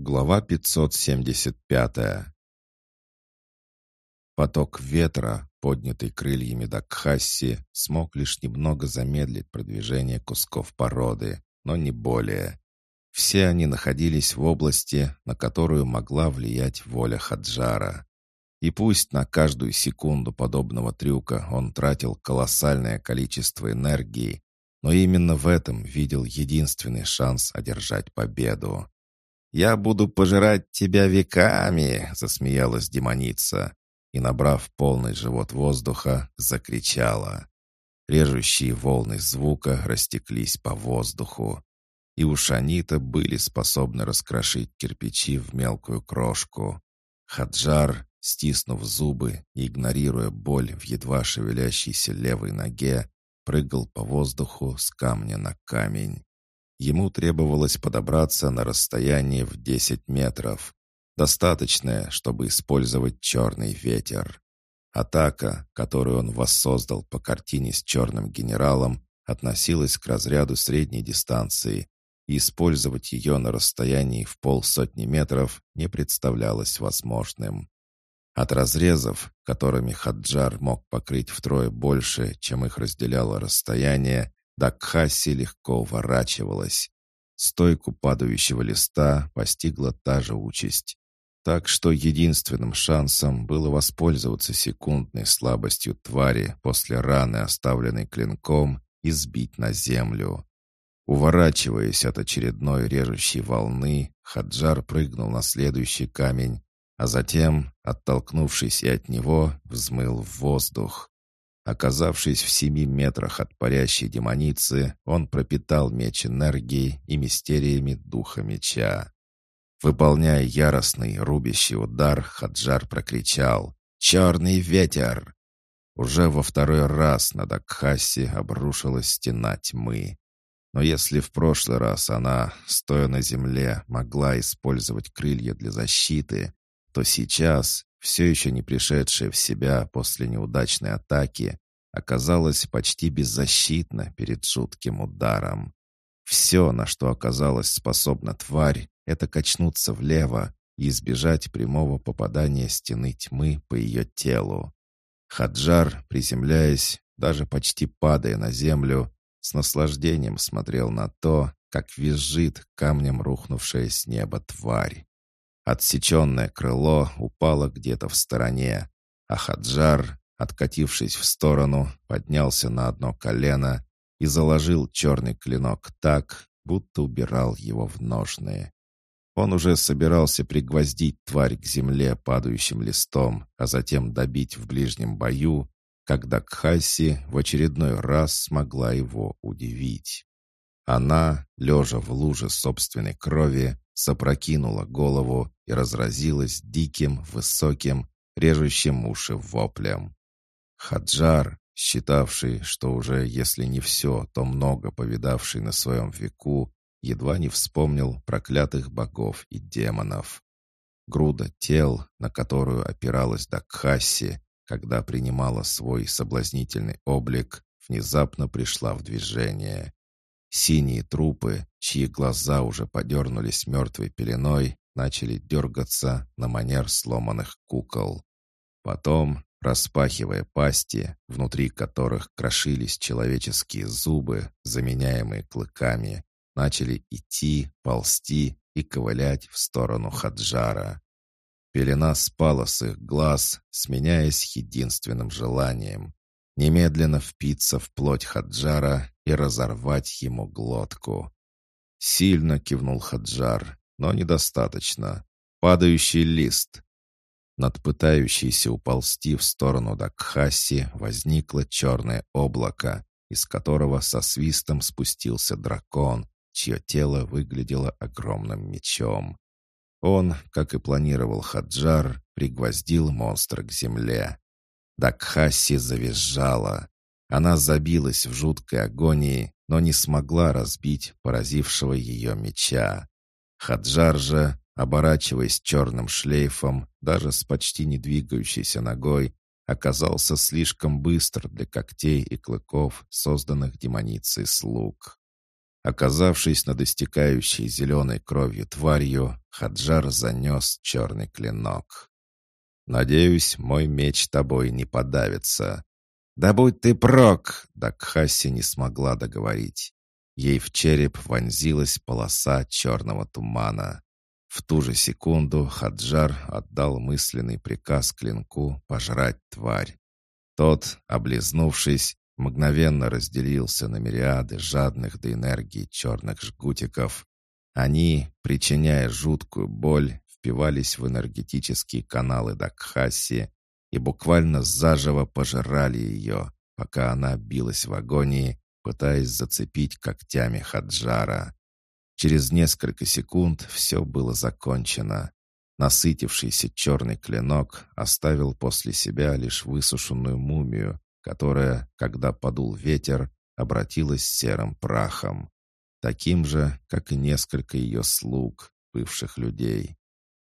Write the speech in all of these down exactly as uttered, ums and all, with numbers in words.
Глава пятьсот семьдесят пятая. Поток ветра, поднятый крыльями Дакхасси, смог лишь немного замедлить продвижение кусков породы, но не более. Все они находились в области, на которую могла влиять воля Хаджара. И пусть на каждую секунду подобного трюка он тратил колоссальное количество энергии, но именно в этом видел единственный шанс одержать победу. «Я буду пожирать тебя веками!» — засмеялась демоница и, набрав полный живот воздуха, закричала. Режущие волны звука растеклись по воздуху, и у Шанита были способны раскрошить кирпичи в мелкую крошку. Хаджар, стиснув зубы и игнорируя боль в едва шевелящейся левой ноге, прыгал по воздуху с камня на камень. Ему требовалось подобраться на расстояние в десять метров. Достаточное, чтобы использовать черный ветер. Атака, которую он воссоздал по картине с черным генералом, относилась к разряду средней дистанции, и использовать ее на расстоянии в полсотни метров не представлялось возможным. От разрезов, которыми Хаджар мог покрыть втрое больше, чем их разделяло расстояние, Дакхасси легко уворачивалась. Стойку падающего листа постигла та же участь. Так что единственным шансом было воспользоваться секундной слабостью твари после раны, оставленной клинком, и сбить на землю. Уворачиваясь от очередной режущей волны, Хаджар прыгнул на следующий камень, а затем, оттолкнувшись и от него, взмыл в воздух. Оказавшись в семи метрах от парящей демоницы, он пропитал меч энергией и мистериями духа меча. Выполняя яростный рубящий удар, Хаджар прокричал «Черный ветер!». Уже во второй раз на Дакхасси обрушилась стена тьмы. Но если в прошлый раз она, стоя на земле, могла использовать крылья для защиты, то сейчас, все еще не пришедшая в себя после неудачной атаки, оказалась почти беззащитна перед жутким ударом. Все, на что оказалась способна тварь, это качнуться влево и избежать прямого попадания стены тьмы по ее телу. Хаджар, приземляясь, даже почти падая на землю, с наслаждением смотрел на то, как визжит камнем рухнувшая с неба тварь. Отсеченное крыло упало где-то в стороне, а Хаджар, откатившись в сторону, поднялся на одно колено и заложил черный клинок так, будто убирал его в ножны. Он уже собирался пригвоздить тварь к земле падающим листом, а затем добить в ближнем бою, когда Дакхасси в очередной раз смогла его удивить. Она, лежа в луже собственной крови, запрокинула голову и разразилась диким, высоким, режущим уши воплем. Хаджар, считавший, что уже если не все, то много повидавший на своем веку, едва не вспомнил проклятых богов и демонов. Груда тел, на которую опиралась Дакхасси, когда принимала свой соблазнительный облик, внезапно пришла в движение. Синие трупы, чьи глаза уже подернулись мертвой пеленой, начали дергаться на манер сломанных кукол. Потом, распахивая пасти, внутри которых крошились человеческие зубы, заменяемые клыками, начали идти, ползти и ковылять в сторону Хаджара. Пелена спала с их глаз, сменяясь единственным желанием — немедленно впиться в плоть Хаджара и разорвать ему глотку. Сильно кивнул Хаджар, но недостаточно. Падающий лист. Над пытающейся уползти в сторону Дакхасси возникло черное облако, из которого со свистом спустился дракон, чье тело выглядело огромным мечом. Он, как и планировал Хаджар, пригвоздил монстра к земле. Дакхасси завизжала. Она забилась в жуткой агонии, но не смогла разбить поразившего ее меча. Хаджар же, оборачиваясь черным шлейфом, даже с почти не двигающейся ногой, оказался слишком быстр для когтей и клыков, созданных демоницей слуг. Оказавшись над истекающей зеленой кровью тварью, Хаджар занес черный клинок. «Надеюсь, мой меч тобой не подавится». «Да будь ты прок!» Дакхаси не смогла договорить. Ей в череп вонзилась полоса черного тумана. В ту же секунду Хаджар отдал мысленный приказ клинку пожрать тварь. Тот, облизнувшись, мгновенно разделился на мириады жадных до энергии черных жгутиков. Они, причиняя жуткую боль, впивались в энергетические каналы Дакхаси и буквально заживо пожирали ее, пока она билась в агонии, пытаясь зацепить когтями Хаджара. Через несколько секунд все было закончено. Насытившийся черный клинок оставил после себя лишь высушенную мумию, которая, когда подул ветер, обратилась серым прахом. Таким же, как и несколько ее слуг, бывших людей.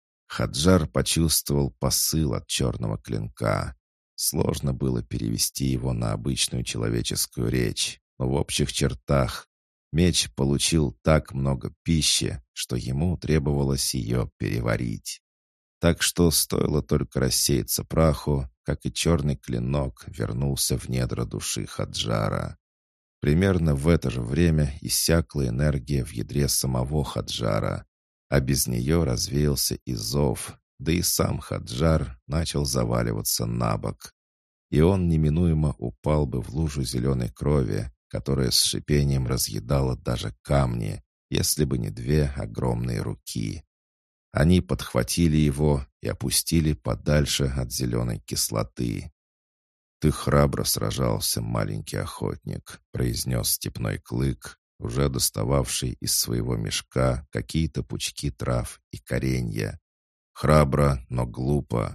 Хаджар почувствовал посыл от черного клинка. Сложно было перевести его на обычную человеческую речь, но в общих чертах меч получил так много пищи, что ему требовалось ее переварить. Так что стоило только рассеяться праху, как и черный клинок вернулся в недра души Хаджара. Примерно в это же время иссякла энергия в ядре самого Хаджара, а без нее развеялся и зов, да и сам Хаджар начал заваливаться на бок. И он неминуемо упал бы в лужу зеленой крови, которая с шипением разъедала даже камни, если бы не две огромные руки. Они подхватили его и опустили подальше от зеленой кислоты. «Ты храбро сражался, маленький охотник», — произнес степной клык, уже достававший из своего мешка какие-то пучки трав и коренья. «Храбро, но глупо».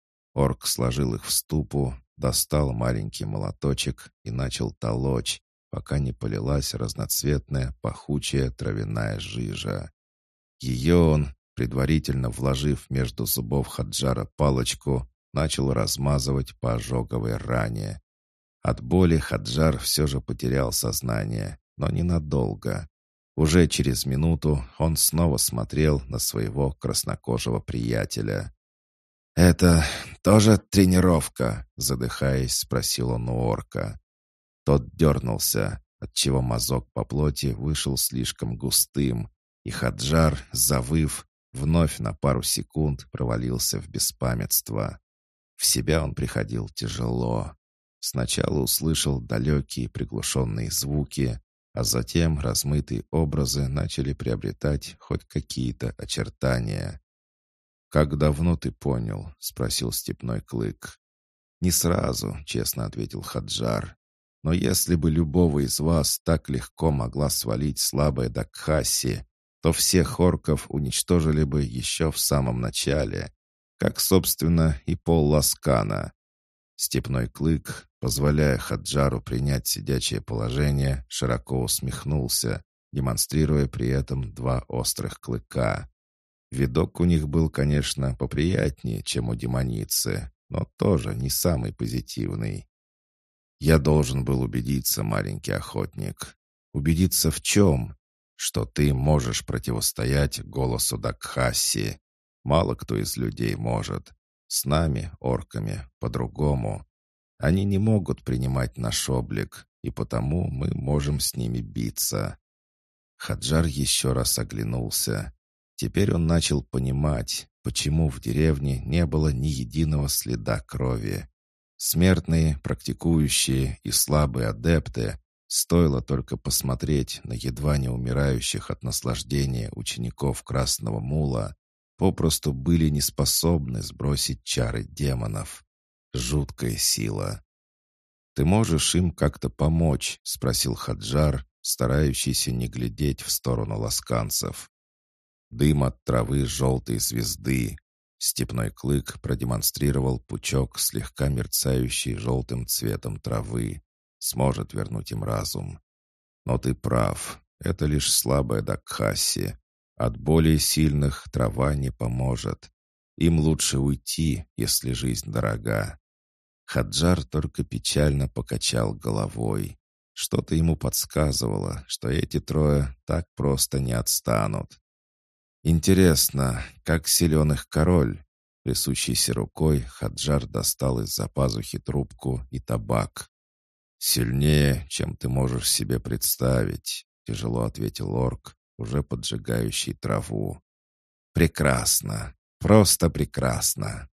Орк сложил их в ступу, достал маленький молоточек и начал толочь, пока не полилась разноцветная пахучая травяная жижа. Ее он, предварительно вложив между зубов Хаджара палочку, начал размазывать по ожоговой ране. От боли Хаджар все же потерял сознание, но ненадолго. Уже через минуту он снова смотрел на своего краснокожего приятеля. «Это тоже тренировка?» — задыхаясь, спросил он у орка. Тот дернулся, отчего мазок по плоти вышел слишком густым, и Хаджар, завыв, вновь на пару секунд провалился в беспамятство. В себя он приходил тяжело. Сначала услышал далекие приглушенные звуки, а затем размытые образы начали приобретать хоть какие-то очертания. «Как давно ты понял?» — спросил степной клык. «Не сразу», — честно ответил Хаджар. «Но если бы любого из вас так легко могла свалить слабая Дакхаси, то всех орков уничтожили бы еще в самом начале, как, собственно, и пол Ласкана». Степной клык, позволяя Хаджару принять сидячее положение, широко усмехнулся, демонстрируя при этом два острых клыка. Видок у них был, конечно, поприятнее, чем у демоницы, но тоже не самый позитивный. «Я должен был убедиться, маленький охотник. Убедиться в чем? Что ты можешь противостоять голосу Дакхаси. Мало кто из людей может. С нами, орками, по-другому. Они не могут принимать наш облик, и потому мы можем с ними биться». Хаджар еще раз оглянулся. Теперь он начал понимать, почему в деревне не было ни единого следа крови. Смертные, практикующие и слабые адепты, стоило только посмотреть на едва не умирающих от наслаждения учеников Красного Мула, попросту были не способны сбросить чары демонов. Жуткая сила. «Ты можешь им как-то помочь?» — спросил Хаджар, старающийся не глядеть в сторону ласканцев. Дым от травы желтой звезды. Степной клык продемонстрировал пучок, слегка мерцающий желтым цветом травы. Сможет вернуть им разум. Но ты прав, это лишь слабая Дакхаси. От более сильных трава не поможет. Им лучше уйти, если жизнь дорога. Хаджар только печально покачал головой. Что-то ему подсказывало, что эти трое так просто не отстанут. Интересно, как силен их король? Трясущейся рукой Хаджар достал из-за пазухи трубку и табак. «Сильнее, чем ты можешь себе представить», — тяжело ответил орк, уже поджигающий траву. «Прекрасно, просто прекрасно».